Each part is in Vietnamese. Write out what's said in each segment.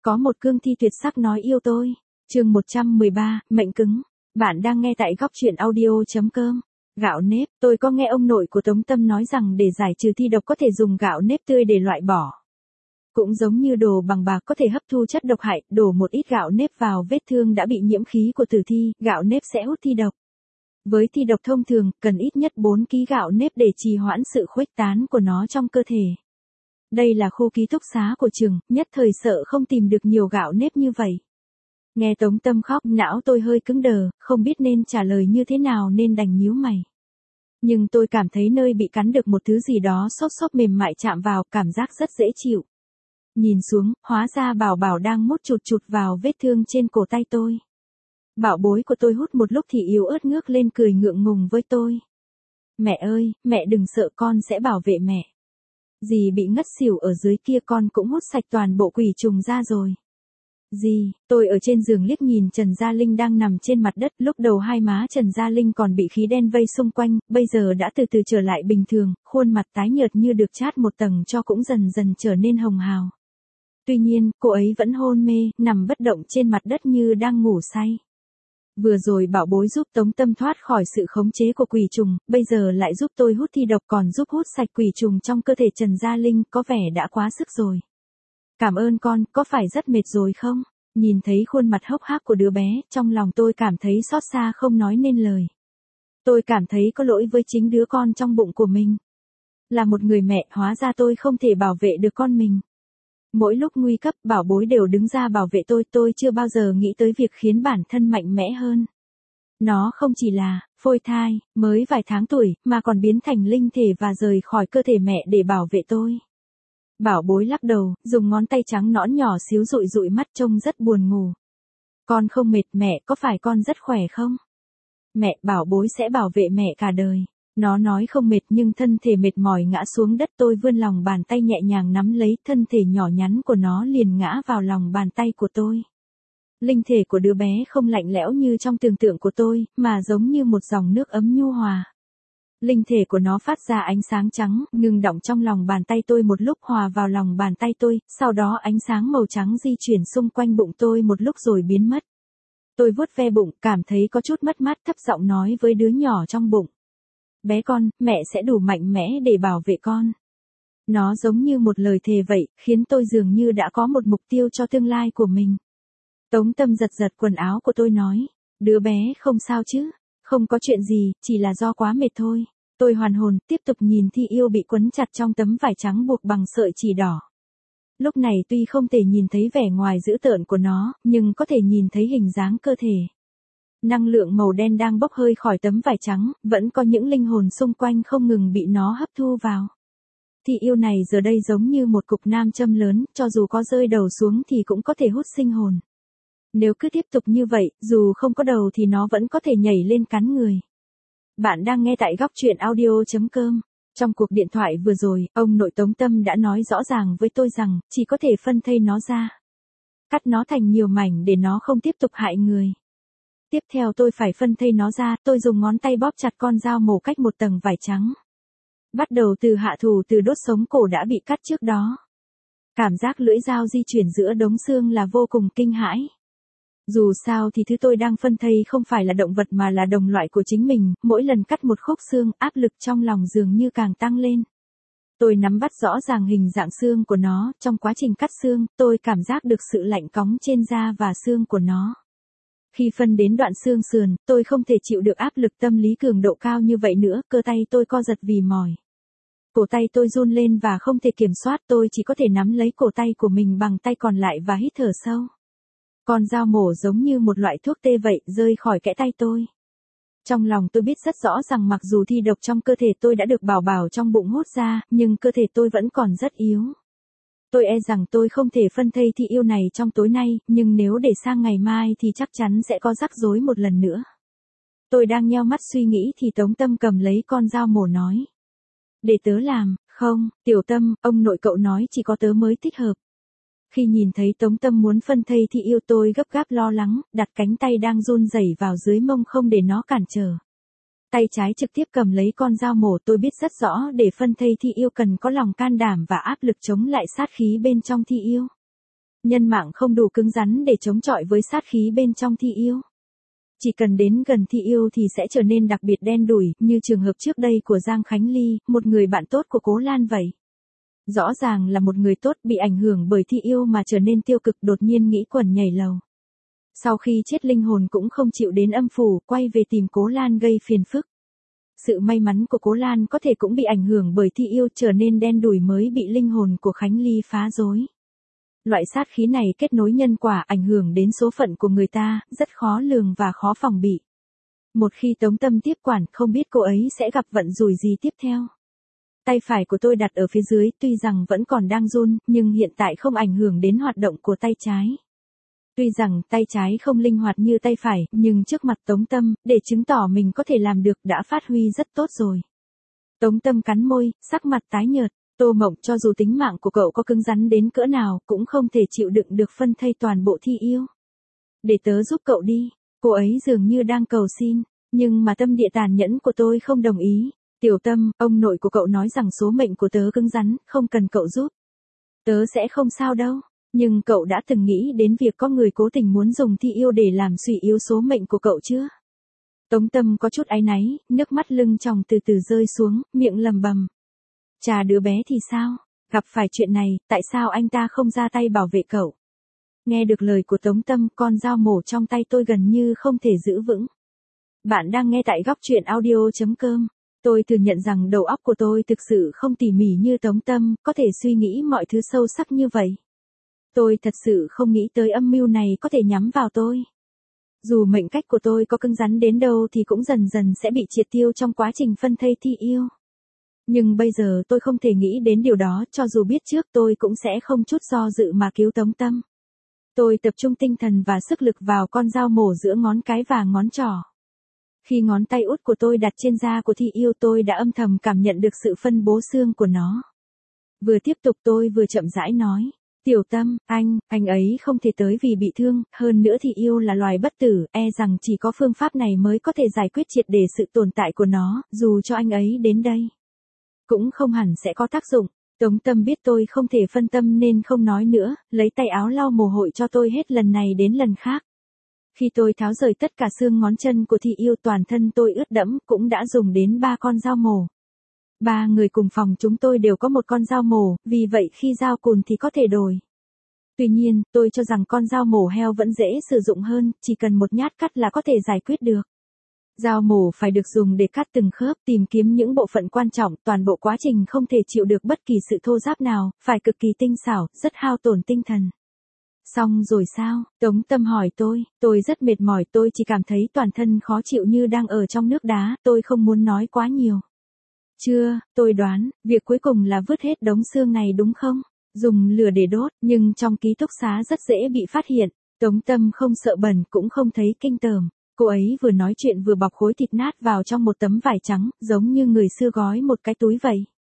Có một cương thi tuyệt sắc nói yêu tôi. Chương 113, mệnh cứng. Bạn đang nghe tại góc truyện audio.com. Gạo nếp, tôi có nghe ông nội của Tống Tâm nói rằng để giải trừ thi độc có thể dùng gạo nếp tươi để loại bỏ. Cũng giống như đồ bằng bạc có thể hấp thu chất độc hại, đổ một ít gạo nếp vào vết thương đã bị nhiễm khí của tử thi, gạo nếp sẽ hút thi độc. Với thi độc thông thường, cần ít nhất 4 kg gạo nếp để trì hoãn sự khuếch tán của nó trong cơ thể. Đây là khu ký túc xá của trường, nhất thời sợ không tìm được nhiều gạo nếp như vậy. Nghe Tống Tâm khóc, não tôi hơi cứng đờ, không biết nên trả lời như thế nào nên đành nhíu mày. Nhưng tôi cảm thấy nơi bị cắn được một thứ gì đó xốp xốp mềm mại chạm vào, cảm giác rất dễ chịu. Nhìn xuống, hóa ra Bảo Bảo đang mút chụt chụt vào vết thương trên cổ tay tôi. Bảo bối của tôi hút một lúc thì yếu ớt ngước lên cười ngượng ngùng với tôi. Mẹ ơi, mẹ đừng sợ, con sẽ bảo vệ mẹ. Dì bị ngất xỉu ở dưới kia, con cũng hút sạch toàn bộ quỷ trùng ra rồi. Dì, tôi ở trên giường liếc nhìn Trần Gia Linh đang nằm trên mặt đất, lúc đầu hai má Trần Gia Linh còn bị khí đen vây xung quanh, bây giờ đã từ từ trở lại bình thường, khuôn mặt tái nhợt như được chát một tầng cho cũng dần dần trở nên hồng hào. Tuy nhiên, cô ấy vẫn hôn mê, nằm bất động trên mặt đất như đang ngủ say. Vừa rồi bảo bối giúp Tống Tâm thoát khỏi sự khống chế của quỷ trùng, bây giờ lại giúp tôi hút thi độc còn giúp hút sạch quỷ trùng trong cơ thể Trần Gia Linh, có vẻ đã quá sức rồi. Cảm ơn con, có phải rất mệt rồi không? Nhìn thấy khuôn mặt hốc hác của đứa bé, trong lòng tôi cảm thấy xót xa không nói nên lời. Tôi cảm thấy có lỗi với chính đứa con trong bụng của mình. Là một người mẹ, hóa ra tôi không thể bảo vệ được con mình. Mỗi lúc nguy cấp, bảo bối đều đứng ra bảo vệ tôi chưa bao giờ nghĩ tới việc khiến bản thân mạnh mẽ hơn. Nó không chỉ là phôi thai, mới vài tháng tuổi, mà còn biến thành linh thể và rời khỏi cơ thể mẹ để bảo vệ tôi. Bảo bối lắc đầu, dùng ngón tay trắng nõn nhỏ xíu dụi dụi mắt trông rất buồn ngủ. Con không mệt mẹ, có phải con rất khỏe không? Mẹ, bảo bối sẽ bảo vệ mẹ cả đời. Nó nói không mệt nhưng thân thể mệt mỏi ngã xuống đất, tôi vươn lòng bàn tay nhẹ nhàng nắm lấy, thân thể nhỏ nhắn của nó liền ngã vào lòng bàn tay của tôi. Linh thể của đứa bé không lạnh lẽo như trong tưởng tượng của tôi, mà giống như một dòng nước ấm nhu hòa. Linh thể của nó phát ra ánh sáng trắng, ngừng đọng trong lòng bàn tay tôi một lúc, hòa vào lòng bàn tay tôi, sau đó ánh sáng màu trắng di chuyển xung quanh bụng tôi một lúc rồi biến mất. Tôi vuốt ve bụng, cảm thấy có chút mất mát, thấp giọng nói với đứa nhỏ trong bụng. Bé con, mẹ sẽ đủ mạnh mẽ để bảo vệ con. Nó giống như một lời thề vậy, khiến tôi dường như đã có một mục tiêu cho tương lai của mình. Tống Tâm giật giật quần áo của tôi nói, đứa bé không sao chứ, không có chuyện gì, chỉ là do quá mệt thôi. Tôi hoàn hồn, tiếp tục nhìn Thi Yêu bị quấn chặt trong tấm vải trắng buộc bằng sợi chỉ đỏ. Lúc này tuy không thể nhìn thấy vẻ ngoài dữ tợn của nó, nhưng có thể nhìn thấy hình dáng cơ thể. Năng lượng màu đen đang bốc hơi khỏi tấm vải trắng, vẫn có những linh hồn xung quanh không ngừng bị nó hấp thu vào. Thi Yêu này giờ đây giống như một cục nam châm lớn, cho dù có rơi đầu xuống thì cũng có thể hút sinh hồn. Nếu cứ tiếp tục như vậy, dù không có đầu thì nó vẫn có thể nhảy lên cắn người. Bạn đang nghe tại góc truyện audio.com. Trong cuộc điện thoại vừa rồi, ông nội Tống Tâm đã nói rõ ràng với tôi rằng, chỉ có thể phân thây nó ra. Cắt nó thành nhiều mảnh để nó không tiếp tục hại người. Tiếp theo tôi phải phân thây nó ra, tôi dùng ngón tay bóp chặt con dao mổ cách một tầng vải trắng. Bắt đầu từ hạ thủ, từ đốt sống cổ đã bị cắt trước đó. Cảm giác lưỡi dao di chuyển giữa đống xương là vô cùng kinh hãi. Dù sao thì thứ tôi đang phân thây không phải là động vật mà là đồng loại của chính mình, mỗi lần cắt một khúc xương, áp lực trong lòng dường như càng tăng lên. Tôi nắm bắt rõ ràng hình dạng xương của nó, trong quá trình cắt xương, tôi cảm giác được sự lạnh cóng trên da và xương của nó. Khi phân đến đoạn xương sườn, tôi không thể chịu được áp lực tâm lý cường độ cao như vậy nữa, cơ tay tôi co giật vì mỏi. Cổ tay tôi run lên và không thể kiểm soát, tôi chỉ có thể nắm lấy cổ tay của mình bằng tay còn lại và hít thở sâu. Con dao mổ giống như một loại thuốc tê vậy, rơi khỏi kẽ tay tôi. Trong lòng tôi biết rất rõ rằng mặc dù thi độc trong cơ thể tôi đã được Bảo Bảo trong bụng hút ra, nhưng cơ thể tôi vẫn còn rất yếu. Tôi e rằng tôi không thể phân thây Thi Yêu này trong tối nay, nhưng nếu để sang ngày mai thì chắc chắn sẽ có rắc rối một lần nữa. Tôi đang nheo mắt suy nghĩ thì Tống Tâm cầm lấy con dao mổ nói. Để tớ làm, không, Tiểu Tâm, ông nội cậu nói chỉ có tớ mới thích hợp. Khi nhìn thấy Tống Tâm muốn phân thây Thi Yêu tôi gấp gáp lo lắng, đặt cánh tay đang run rẩy vào dưới mông không để nó cản trở. Tay trái trực tiếp cầm lấy con dao mổ, tôi biết rất rõ để phân thây Thi Yêu cần có lòng can đảm và áp lực chống lại sát khí bên trong Thi Yêu. Nhân mạng không đủ cứng rắn để chống chọi với sát khí bên trong thi yêu. Chỉ cần đến gần thi yêu thì sẽ trở nên đặc biệt đen đủi, như trường hợp trước đây của Giang Khánh Ly, một người bạn tốt của Cố Lan vậy. Rõ ràng là một người tốt bị ảnh hưởng bởi thi yêu mà trở nên tiêu cực, đột nhiên nghĩ quẩn nhảy lầu. Sau khi chết linh hồn cũng không chịu đến âm phủ, quay về tìm Cố Lan gây phiền phức. Sự may mắn của Cố Lan có thể cũng bị ảnh hưởng bởi thi yêu, trở nên đen đủi mới bị linh hồn của Khánh Ly phá rối. Loại sát khí này kết nối nhân quả, ảnh hưởng đến số phận của người ta, rất khó lường và khó phòng bị. Một khi Tống Tâm tiếp quản, không biết cô ấy sẽ gặp vận rủi gì tiếp theo. Tay phải của tôi đặt ở phía dưới, tuy rằng vẫn còn đang run, nhưng hiện tại không ảnh hưởng đến hoạt động của tay trái. Tuy rằng tay trái không linh hoạt như tay phải, nhưng trước mặt Tống Tâm, để chứng tỏ mình có thể làm được đã phát huy rất tốt rồi. Tống Tâm cắn môi, sắc mặt tái nhợt. Tô Mộng, cho dù tính mạng của cậu có cứng rắn đến cỡ nào, cũng không thể chịu đựng được phân thây toàn bộ thi yêu. Để tớ giúp cậu đi. Cô ấy dường như đang cầu xin, nhưng mà tâm địa tàn nhẫn của tôi không đồng ý. Tiểu Tâm, ông nội của cậu nói rằng số mệnh của tớ cứng rắn, không cần cậu giúp. Tớ sẽ không sao đâu. Nhưng cậu đã từng nghĩ đến việc có người cố tình muốn dùng thi yêu để làm suy yếu số mệnh của cậu chưa? Tống Tâm có chút áy náy, nước mắt lưng tròng từ từ rơi xuống, miệng lầm bầm. Chà, đứa bé thì sao? Gặp phải chuyện này, tại sao anh ta không ra tay bảo vệ cậu? Nghe được lời của Tống Tâm, con dao mổ trong tay tôi gần như không thể giữ vững. Bạn đang nghe tại góc truyện audio.com. Tôi thừa nhận rằng đầu óc của tôi thực sự không tỉ mỉ như Tống Tâm, có thể suy nghĩ mọi thứ sâu sắc như vậy. Tôi thật sự không nghĩ tới âm mưu này có thể nhắm vào tôi. Dù mệnh cách của tôi có cứng rắn đến đâu thì cũng dần dần sẽ bị triệt tiêu trong quá trình phân thây thi yêu. Nhưng bây giờ tôi không thể nghĩ đến điều đó, cho dù biết trước tôi cũng sẽ không chút do dự mà cứu Tống Tâm. Tôi tập trung tinh thần và sức lực vào con dao mổ giữa ngón cái và ngón trỏ. Khi ngón tay út của tôi đặt trên da của thi yêu, tôi đã âm thầm cảm nhận được sự phân bố xương của nó. Vừa tiếp tục tôi vừa chậm rãi nói. Tiểu Tâm, anh ấy không thể tới vì bị thương, hơn nữa thi yêu là loài bất tử, e rằng chỉ có phương pháp này mới có thể giải quyết triệt để sự tồn tại của nó, dù cho anh ấy đến đây. Cũng không hẳn sẽ có tác dụng. Tống Tâm biết tôi không thể phân tâm nên không nói nữa, lấy tay áo lau mồ hôi cho tôi hết lần này đến lần khác. Khi tôi tháo rời tất cả xương ngón chân của thi yêu, toàn thân tôi ướt đẫm, cũng đã dùng đến 3 con dao mổ. 3 người cùng phòng chúng tôi đều có một con dao mổ, vì vậy khi dao cùn thì có thể đổi. Tuy nhiên, tôi cho rằng con dao mổ heo vẫn dễ sử dụng hơn, chỉ cần một nhát cắt là có thể giải quyết được. Dao mổ phải được dùng để cắt từng khớp, tìm kiếm những bộ phận quan trọng, toàn bộ quá trình không thể chịu được bất kỳ sự thô ráp nào, phải cực kỳ tinh xảo, rất hao tổn tinh thần. Xong rồi sao? Tống Tâm hỏi tôi rất mệt mỏi, tôi chỉ cảm thấy toàn thân khó chịu như đang ở trong nước đá, tôi không muốn nói quá nhiều. Chưa, tôi đoán, việc cuối cùng là vứt hết đống xương này đúng không? Dùng lửa để đốt, nhưng trong ký túc xá rất dễ bị phát hiện. Tống Tâm không sợ bẩn cũng không thấy kinh tởm. Cô ấy vừa nói chuyện vừa bọc khối thịt nát vào trong một tấm vải trắng, giống như người xưa gói một cái túi vậy.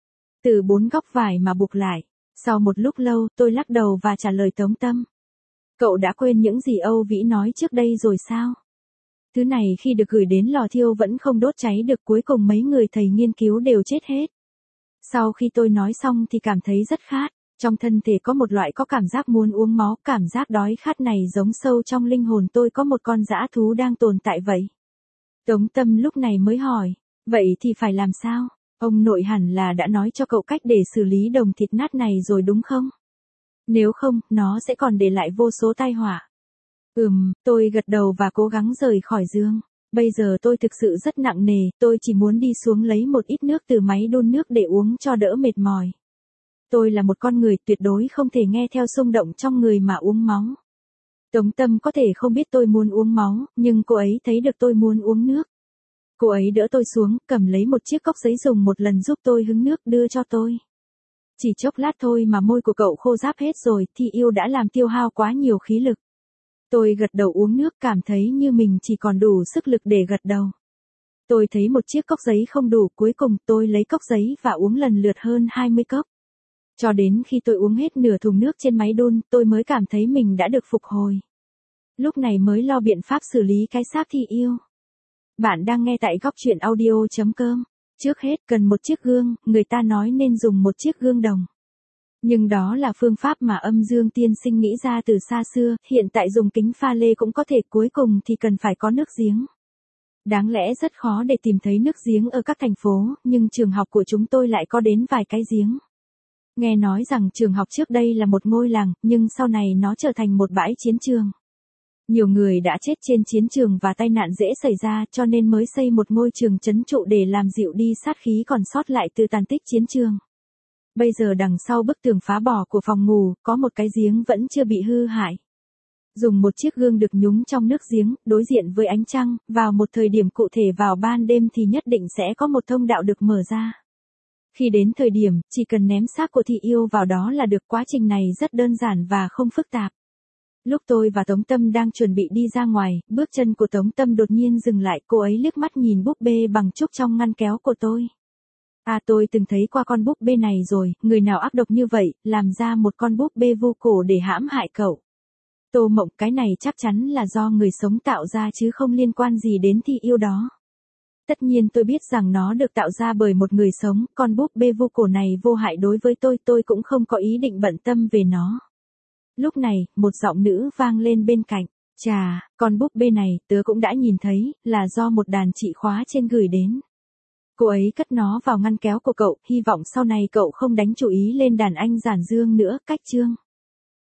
Từ 4 góc vải mà buộc lại. Sau một lúc lâu, tôi lắc đầu và trả lời Tống Tâm. Cậu đã quên những gì Âu Vĩ nói trước đây rồi sao? Thứ này khi được gửi đến lò thiêu vẫn không đốt cháy được, cuối cùng mấy người thầy nghiên cứu đều chết hết. Sau khi tôi nói xong thì cảm thấy rất khát. Trong thân thể có một loại có cảm giác muốn uống máu, cảm giác đói khát này giống sâu trong linh hồn tôi có một con dã thú đang tồn tại vậy. Tống Tâm lúc này mới hỏi, vậy thì phải làm sao? Ông nội hẳn là đã nói cho cậu cách để xử lý đồng thịt nát này rồi đúng không? Nếu không, nó sẽ còn để lại vô số tai họa. Tôi gật đầu và cố gắng rời khỏi giường. Bây giờ tôi thực sự rất nặng nề, tôi chỉ muốn đi xuống lấy một ít nước từ máy đun nước để uống cho đỡ mệt mỏi. Tôi là một con người tuyệt đối không thể nghe theo xung động trong người mà uống máu. Tống Tâm có thể không biết tôi muốn uống máu, nhưng cô ấy thấy được tôi muốn uống nước. Cô ấy đỡ tôi xuống, cầm lấy một chiếc cốc giấy dùng một lần giúp tôi hứng nước đưa cho tôi. Chỉ chốc lát thôi mà môi của cậu khô ráp hết rồi, thi yêu đã làm tiêu hao quá nhiều khí lực. Tôi gật đầu uống nước, cảm thấy như mình chỉ còn đủ sức lực để gật đầu. Tôi thấy một chiếc cốc giấy không đủ, cuối cùng tôi lấy cốc giấy và uống lần lượt hơn 20 cốc. Cho đến khi tôi uống hết nửa thùng nước trên máy đun, tôi mới cảm thấy mình đã được phục hồi. Lúc này mới lo biện pháp xử lý cái xác thi yêu. Bạn đang nghe tại góc truyện audio.com. Trước hết cần một chiếc gương, người ta nói nên dùng một chiếc gương đồng. Nhưng đó là phương pháp mà âm dương tiên sinh nghĩ ra từ xa xưa, hiện tại dùng kính pha lê cũng có thể, cuối cùng thì cần phải có nước giếng. Đáng lẽ rất khó để tìm thấy nước giếng ở các thành phố, nhưng trường học của chúng tôi lại có đến vài cái giếng. Nghe nói rằng trường học trước đây là một ngôi làng, nhưng sau này nó trở thành một bãi chiến trường. Nhiều người đã chết trên chiến trường và tai nạn dễ xảy ra, cho nên mới xây một ngôi trường trấn trụ để làm dịu đi sát khí còn sót lại từ tàn tích chiến trường. Bây giờ đằng sau bức tường phá bỏ của phòng ngủ, có một cái giếng vẫn chưa bị hư hại. Dùng một chiếc gương được nhúng trong nước giếng, đối diện với ánh trăng, vào một thời điểm cụ thể vào ban đêm thì nhất định sẽ có một thông đạo được mở ra. Khi đến thời điểm, chỉ cần ném xác của thị yêu vào đó là được, quá trình này rất đơn giản và không phức tạp. Lúc tôi và Tống Tâm đang chuẩn bị đi ra ngoài, bước chân của Tống Tâm đột nhiên dừng lại, cô ấy liếc mắt nhìn búp bê bằng trúc trong ngăn kéo của tôi. À, tôi từng thấy qua con búp bê này rồi, người nào ác độc như vậy, làm ra một con búp bê vu cổ để hãm hại cậu. Tô Mộng, cái này chắc chắn là do người sống tạo ra chứ không liên quan gì đến thị yêu đó. Tất nhiên tôi biết rằng nó được tạo ra bởi một người sống, con búp bê vu cổ này vô hại đối với tôi cũng không có ý định bận tâm về nó. Lúc này, một giọng nữ vang lên bên cạnh. Chà, con búp bê này, tớ cũng đã nhìn thấy, là do một đàn chị khóa trên gửi đến. Cô ấy cất nó vào ngăn kéo của cậu, hy vọng sau này cậu không đánh chú ý lên đàn anh Giản Dương nữa. Cách chương